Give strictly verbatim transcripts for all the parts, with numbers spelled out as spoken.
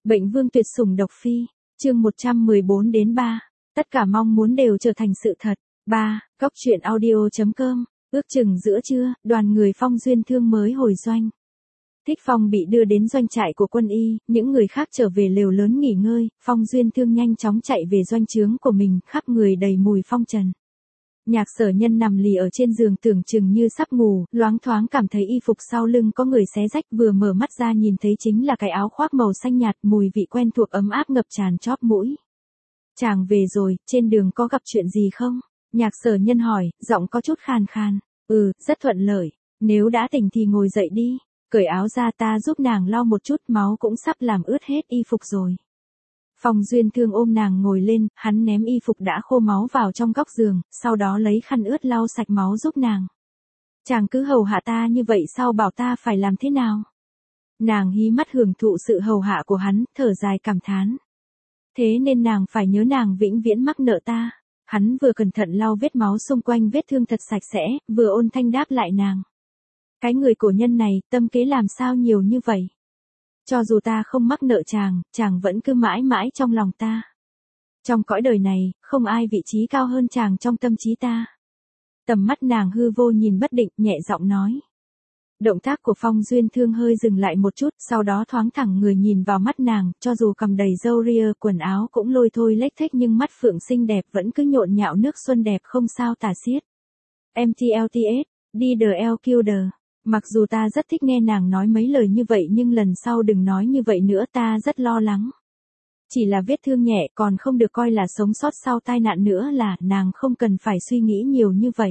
Bệnh vương tuyệt sủng độc phi, chương một trăm mười bốn đến ba, tất cả mong muốn đều trở thành sự thật. ba. Góc truyện audio chấm com, ước chừng giữa trưa, đoàn người Phong Duyên Thương mới hồi doanh. Thích Phong bị đưa đến doanh trại của quân y, những người khác trở về lều lớn nghỉ ngơi, Phong Duyên Thương nhanh chóng chạy về doanh trướng của mình, khắp người đầy mùi phong trần. Nhạc Sở Nhân nằm lì ở trên giường tưởng chừng như sắp ngủ, loáng thoáng cảm thấy y phục sau lưng có người xé rách, vừa mở mắt ra nhìn thấy chính là cái áo khoác màu xanh nhạt, mùi vị quen thuộc ấm áp ngập tràn chóp mũi. Chàng về rồi, trên đường có gặp chuyện gì không? Nhạc Sở Nhân hỏi, giọng có chút khàn khàn. Ừ, rất thuận lợi, nếu đã tỉnh thì ngồi dậy đi, cởi áo ra ta giúp nàng lau một chút, máu cũng sắp làm ướt hết y phục rồi. Phong Duyên Thương ôm nàng ngồi lên, hắn ném y phục đã khô máu vào trong góc giường, sau đó lấy khăn ướt lau sạch máu giúp nàng. Chàng cứ hầu hạ ta như vậy sao, bảo ta phải làm thế nào? Nàng hí mắt hưởng thụ sự hầu hạ của hắn, thở dài cảm thán. Thế nên nàng phải nhớ nàng vĩnh viễn mắc nợ ta. Hắn vừa cẩn thận lau vết máu xung quanh vết thương thật sạch sẽ, vừa ôn thanh đáp lại nàng. Cái người cổ nhân này, tâm kế làm sao nhiều như vậy? Cho dù ta không mắc nợ chàng, chàng vẫn cứ mãi mãi trong lòng ta. Trong cõi đời này, không ai vị trí cao hơn chàng trong tâm trí ta. Tầm mắt nàng hư vô nhìn bất định, nhẹ giọng nói. Động tác của Phong Duyên Thương hơi dừng lại một chút, sau đó thoáng thẳng người nhìn vào mắt nàng, cho dù cầm đầy râu ria, quần áo cũng lôi thôi lếch thếch nhưng mắt phượng xinh đẹp vẫn cứ nhộn nhạo nước xuân đẹp không sao tả xiết. em tê lờ tê ét, đi the L Killer. Mặc dù ta rất thích nghe nàng nói mấy lời như vậy nhưng lần sau đừng nói như vậy nữa, ta rất lo lắng. Chỉ là vết thương nhẹ còn không được coi là sống sót sau tai nạn nữa, là nàng không cần phải suy nghĩ nhiều như vậy.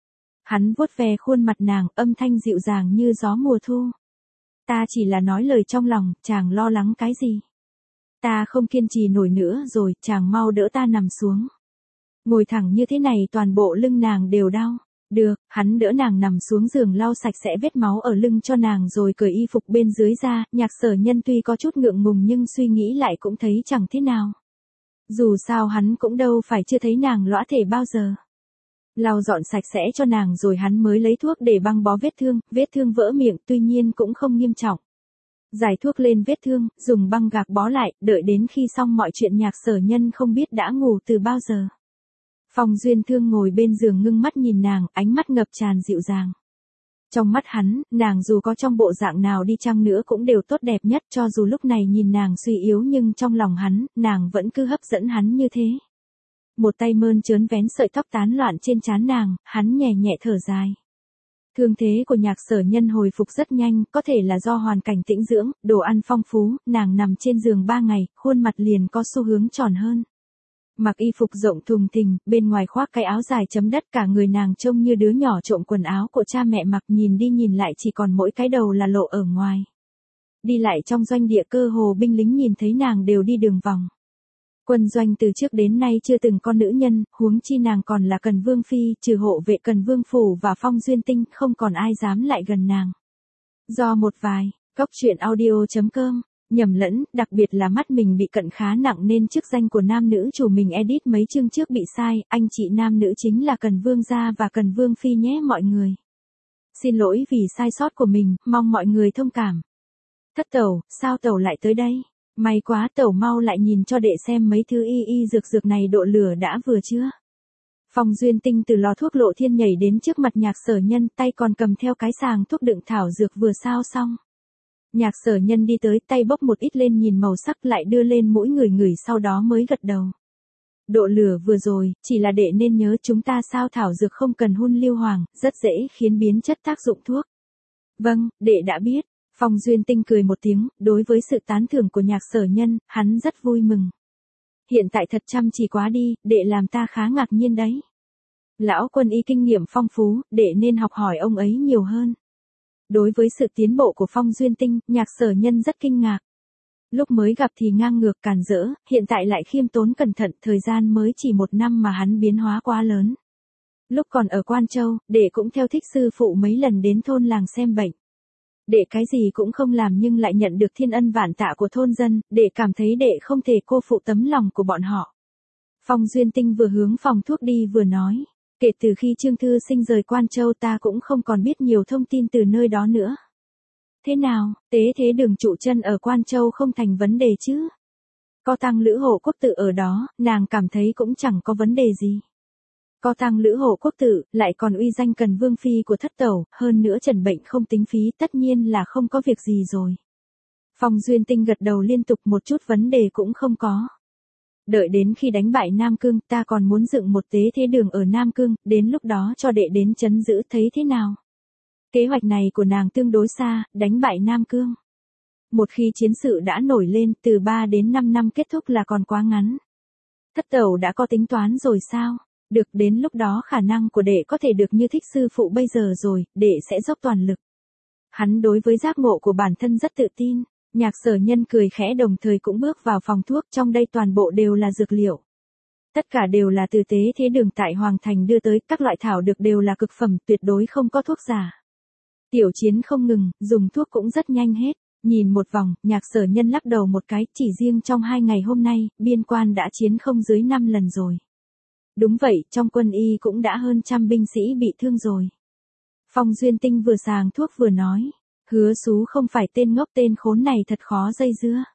Hắn vuốt ve khuôn mặt nàng, âm thanh dịu dàng như gió mùa thu. Ta chỉ là nói lời trong lòng, chàng lo lắng cái gì? Ta không kiên trì nổi nữa rồi, chàng mau đỡ ta nằm xuống. Ngồi thẳng như thế này toàn bộ lưng nàng đều đau. Được, hắn đỡ nàng nằm xuống giường lau sạch sẽ vết máu ở lưng cho nàng rồi cởi y phục bên dưới ra. Nhạc Sở Nhân tuy có chút ngượng ngùng nhưng suy nghĩ lại cũng thấy chẳng thế nào. Dù sao hắn cũng đâu phải chưa thấy nàng lõa thể bao giờ. Lau dọn sạch sẽ cho nàng rồi hắn mới lấy thuốc để băng bó vết thương, vết thương vỡ miệng tuy nhiên cũng không nghiêm trọng. Giải thuốc lên vết thương, dùng băng gạc bó lại, đợi đến khi xong mọi chuyện Nhạc Sở Nhân không biết đã ngủ từ bao giờ. Phong Duyên Thương ngồi bên giường ngưng mắt nhìn nàng, ánh mắt ngập tràn dịu dàng. Trong mắt hắn, nàng dù có trong bộ dạng nào đi chăng nữa cũng đều tốt đẹp nhất, cho dù lúc này nhìn nàng suy yếu nhưng trong lòng hắn, nàng vẫn cứ hấp dẫn hắn như thế. Một tay mơn trớn vén sợi tóc tán loạn trên trán nàng, hắn nhẹ nhẹ thở dài. Thương thế của Nhạc Sở Nhân hồi phục rất nhanh, có thể là do hoàn cảnh tĩnh dưỡng, đồ ăn phong phú, nàng nằm trên giường ba ngày, khuôn mặt liền có xu hướng tròn hơn. Mặc y phục rộng thùng thình, bên ngoài khoác cái áo dài chấm đất, cả người nàng trông như đứa nhỏ trộm quần áo của cha mẹ mặc, nhìn đi nhìn lại chỉ còn mỗi cái đầu là lộ ở ngoài. Đi lại trong doanh địa cơ hồ binh lính nhìn thấy nàng đều đi đường vòng. Quân doanh từ trước đến nay chưa từng có nữ nhân, huống chi nàng còn là Cần Vương Phi, trừ hộ vệ Cần Vương Phủ và Phong Duyên Tinh, không còn ai dám lại gần nàng. Do một vài, góc truyện audio chấm com, nhầm lẫn, đặc biệt là mắt mình bị cận khá nặng nên chức danh của nam nữ chủ mình edit mấy chương trước bị sai, anh chị nam nữ chính là Cần Vương Gia và Cần Vương Phi nhé mọi người. Xin lỗi vì sai sót của mình, mong mọi người thông cảm. Thất tẩu, sao tẩu lại tới đây? May quá, tẩu mau lại nhìn cho đệ xem mấy thứ y y dược dược này độ lửa đã vừa chưa. Phong Duyên Tinh từ lò thuốc lộ thiên nhảy đến trước mặt Nhạc Sở Nhân, tay còn cầm theo cái sàng thuốc đựng thảo dược vừa sao xong. Nhạc Sở Nhân đi tới, tay bốc một ít lên nhìn màu sắc lại đưa lên mũi người ngửi sau đó mới gật đầu. Độ lửa vừa rồi, chỉ là đệ nên nhớ chúng ta sao thảo dược không cần hun lưu hoàng, rất dễ khiến biến chất tác dụng thuốc. Vâng, đệ đã biết. Phong Duyên Tinh cười một tiếng, đối với sự tán thưởng của Nhạc Sở Nhân, hắn rất vui mừng. Hiện tại thật chăm chỉ quá đi, đệ làm ta khá ngạc nhiên đấy. Lão quân y kinh nghiệm phong phú, đệ nên học hỏi ông ấy nhiều hơn. Đối với sự tiến bộ của Phong Duyên Tinh, Nhạc Sở Nhân rất kinh ngạc. Lúc mới gặp thì ngang ngược càn rỡ, hiện tại lại khiêm tốn cẩn thận, thời gian mới chỉ một năm mà hắn biến hóa quá lớn. Lúc còn ở Quan Châu, đệ cũng theo thích sư phụ mấy lần đến thôn làng xem bệnh. Đệ cái gì cũng không làm nhưng lại nhận được thiên ân vạn tạ của thôn dân, đệ cảm thấy đệ không thể cô phụ tấm lòng của bọn họ. Phong Duyên Tinh vừa hướng phòng thuốc đi vừa nói, kể từ khi Trương Thư Sinh rời Quan Châu ta cũng không còn biết nhiều thông tin từ nơi đó nữa. Thế nào, tế thế đường trụ chân ở Quan Châu không thành vấn đề chứ? Có Tăng Lữ Hộ Quốc Tự ở đó, nàng cảm thấy cũng chẳng có vấn đề gì. Có Tăng Lữ Hộ Quốc Tự, lại còn uy danh Cần Vương Phi của thất tẩu, hơn nữa trần bệnh không tính phí, tất nhiên là không có việc gì rồi. Phong Duyên Tinh gật đầu liên tục, một chút vấn đề cũng không có. Đợi đến khi đánh bại Nam Cương, ta còn muốn dựng một tế thế đường ở Nam Cương, đến lúc đó cho đệ đến trấn giữ, thấy thế nào? Kế hoạch này của nàng tương đối xa, đánh bại Nam Cương. Một khi chiến sự đã nổi lên, từ ba đến năm năm kết thúc là còn quá ngắn. Thất tẩu đã có tính toán rồi sao? Được, đến lúc đó khả năng của đệ có thể được như thích sư phụ bây giờ rồi, đệ sẽ dốc toàn lực. Hắn đối với giác ngộ của bản thân rất tự tin. Nhạc Sở Nhân cười khẽ đồng thời cũng bước vào phòng thuốc, trong đây toàn bộ đều là dược liệu. Tất cả đều là từ tế thế đường tại Hoàng Thành đưa tới, các loại thảo dược đều là cực phẩm, tuyệt đối không có thuốc giả. Tiểu chiến không ngừng, dùng thuốc cũng rất nhanh hết. Nhìn một vòng, Nhạc Sở Nhân lắc đầu một cái, chỉ riêng trong hai ngày hôm nay, biên quan đã chiến không dưới năm lần rồi. Đúng vậy, trong quân y cũng đã hơn trăm binh sĩ bị thương rồi. Phong Duyên Tinh vừa sàng thuốc vừa nói. Hứa Sú không phải tên ngốc, tên khốn này thật khó dây dưa.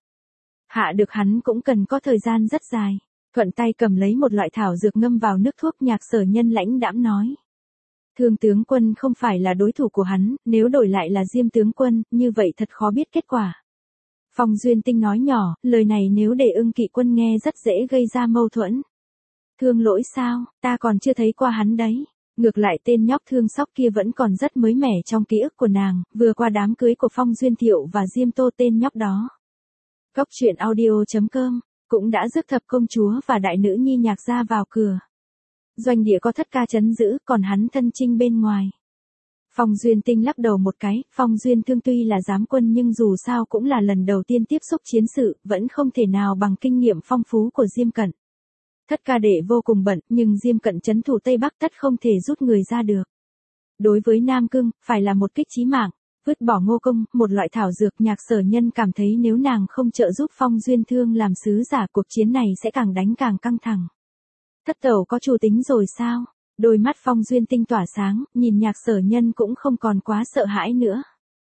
Hạ được hắn cũng cần có thời gian rất dài. Thuận tay cầm lấy một loại thảo dược ngâm vào nước thuốc, Nhạc Sở Nhân lãnh đãm nói. Thương tướng quân không phải là đối thủ của hắn, nếu đổi lại là Diêm tướng quân, như vậy thật khó biết kết quả. Phong Duyên Tinh nói nhỏ, lời này nếu để Ưng Kỵ quân nghe rất dễ gây ra mâu thuẫn. Thương Lỗi sao, ta còn chưa thấy qua hắn đấy. Ngược lại tên nhóc Thương Sóc kia vẫn còn rất mới mẻ trong ký ức của nàng, vừa qua đám cưới của Phong Duyên Thiệu và Diêm Tô tên nhóc đó. Góc truyện audio chấm com cũng đã rước thập công chúa và đại nữ nhi Nhạc gia vào cửa. Doanh địa có thất ca trấn giữ, còn hắn thân chinh bên ngoài. Phong Duyên Tinh lắc đầu một cái, Phong Duyên Thương tuy là giám quân nhưng dù sao cũng là lần đầu tiên tiếp xúc chiến sự, vẫn không thể nào bằng kinh nghiệm phong phú của Diêm Cận. Thất ca đệ vô cùng bận, nhưng Diêm Cận trấn thủ Tây Bắc tất không thể rút người ra được. Đối với Nam Cương, phải là một kích chí mạng, vứt bỏ Ngô Công, một loại thảo dược. Nhạc Sở Nhân cảm thấy nếu nàng không trợ giúp Phong Duyên Thương làm sứ giả, cuộc chiến này sẽ càng đánh càng căng thẳng. Thất tẩu có chủ tính rồi sao? Đôi mắt Phong Duyên Tinh tỏa sáng, nhìn Nhạc Sở Nhân cũng không còn quá sợ hãi nữa.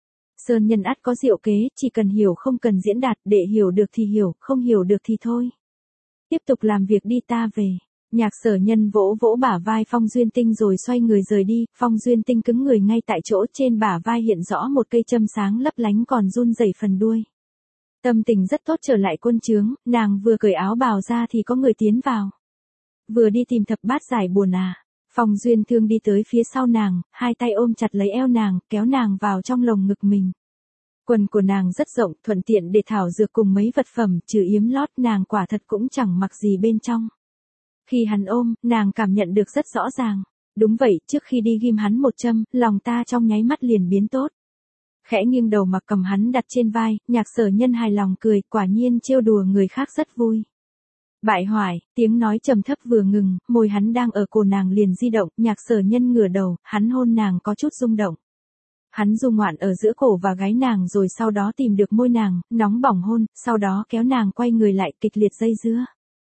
Sơn nhân ắt có diệu kế, chỉ cần hiểu không cần diễn đạt, để hiểu được thì hiểu, không hiểu được thì thôi. Tiếp tục làm việc đi, ta về. Nhạc Sở Nhân vỗ vỗ bả vai Phong Duyên Tinh rồi xoay người rời đi. Phong Duyên Tinh cứng người ngay tại chỗ, trên bả vai hiện rõ một cây châm sáng lấp lánh còn run rẩy phần đuôi. Tâm tình rất tốt trở lại quân trướng, nàng vừa cởi áo bào ra thì có người tiến vào. Vừa đi tìm thập bát giải buồn à. Phong Duyên Thương đi tới phía sau nàng, hai tay ôm chặt lấy eo nàng, kéo nàng vào trong lồng ngực mình. Quần của nàng rất rộng, thuận tiện để thảo dược cùng mấy vật phẩm, trừ yếm lót nàng quả thật cũng chẳng mặc gì bên trong. Khi hắn ôm, nàng cảm nhận được rất rõ ràng. Đúng vậy, trước khi đi ghim hắn một châm, lòng ta trong nháy mắt liền biến tốt. Khẽ nghiêng đầu mặc cầm hắn đặt trên vai, Nhạc Sở Nhân hài lòng cười, quả nhiên trêu đùa người khác rất vui. Bại hoại, tiếng nói trầm thấp vừa ngừng, môi hắn đang ở cổ nàng liền di động, Nhạc Sở Nhân ngửa đầu, hắn hôn nàng có chút rung động. Hắn du ngoạn ở giữa cổ và gáy nàng rồi sau đó tìm được môi nàng, nóng bỏng hôn, sau đó kéo nàng quay người lại kịch liệt dây dưa.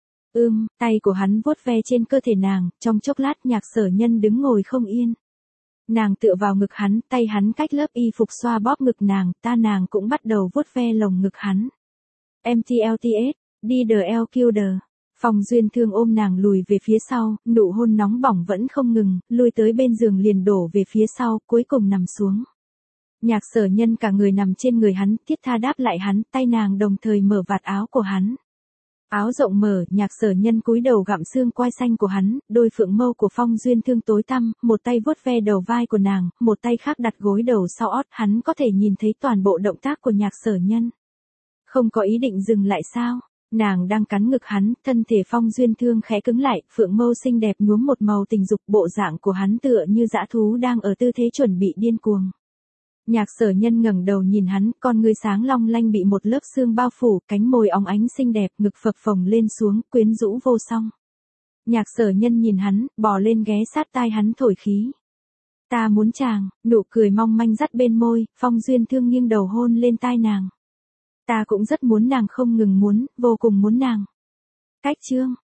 Ưm, tay của hắn vuốt ve trên cơ thể nàng, trong chốc lát Nhạc Sở Nhân đứng ngồi không yên. Nàng tựa vào ngực hắn, tay hắn cách lớp y phục xoa bóp ngực nàng, ta nàng cũng bắt đầu vuốt ve lồng ngực hắn. em tê lờ tê ét, đi đờ eo kill đờ. Phong Duyên Thương ôm nàng lùi về phía sau, nụ hôn nóng bỏng vẫn không ngừng, lui tới bên giường liền đổ về phía sau, cuối cùng nằm xuống. Nhạc Sở Nhân cả người nằm trên người hắn, thiết tha đáp lại hắn, tay nàng đồng thời mở vạt áo của hắn. Áo rộng mở, Nhạc Sở Nhân cúi đầu gặm xương quai xanh của hắn, đôi phượng mâu của Phong Duyên Thương tối tăm, một tay vuốt ve đầu vai của nàng, một tay khác đặt gối đầu sau ót, hắn có thể nhìn thấy toàn bộ động tác của Nhạc Sở Nhân. Không có ý định dừng lại sao? Nàng đang cắn ngực hắn, thân thể Phong Duyên Thương khẽ cứng lại, phượng mâu xinh đẹp nhuốm một màu tình dục, bộ dạng của hắn tựa như dã thú đang ở tư thế chuẩn bị điên cuồng. Nhạc Sở Nhân ngẩng đầu nhìn hắn, con ngươi sáng long lanh bị một lớp sương bao phủ, cánh môi óng ánh xinh đẹp, ngực phập phồng lên xuống, quyến rũ vô song. Nhạc Sở Nhân nhìn hắn, bò lên ghé sát tai hắn thổi khí. Ta muốn chàng, nụ cười mong manh dắt bên môi, Phong Duyên Thương nghiêng đầu hôn lên tai nàng. Ta cũng rất muốn nàng, không ngừng muốn, vô cùng muốn nàng. Cách chương